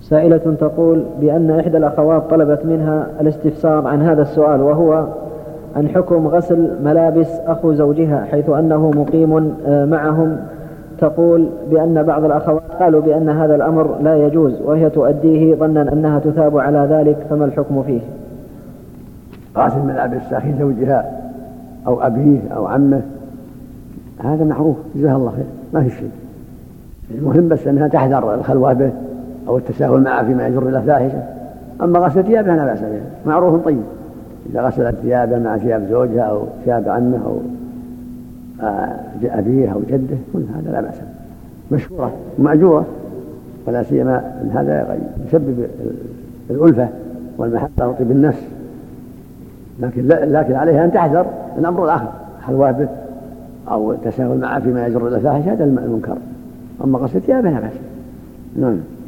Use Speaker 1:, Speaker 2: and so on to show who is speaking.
Speaker 1: سائلة تقول بأن إحدى الأخوات طلبت منها الاستفسار عن هذا السؤال، وهو عن حكم غسل ملابس أخو زوجها حيث أنه مقيم معهم. تقول بأن بعض الأخوات قالوا بأن هذا الأمر لا يجوز وهي تؤديه ظنا أنها تثاب على ذلك، فما الحكم فيه؟
Speaker 2: غسل ملابس أخي زوجها أو أبيه أو عمه هذا معروف جزاه الله خير، ما في شيء. المهم بس أنها تحذر الخلوة به أو التساهل معه فيما يجر إلى فاحشة. أما غسل ثيابها لا بأس به، معروف طيب. إذا غسلت ثيابها مع ثياب زوجها أو ثياب عمه أو أبيه أو جده كل هذا لا بأس به، مشكورة ومأجورة، ولا سيما أن هذا يسبب الألفة والمحبة وطيب النفس. لكن عليها أن تحذر الأمر الآخر، خلوة به أو التساهل معه فيما يجر إلى فاحشة، هذا المنكر. أما غسل ثيابها لا بأس. نعم.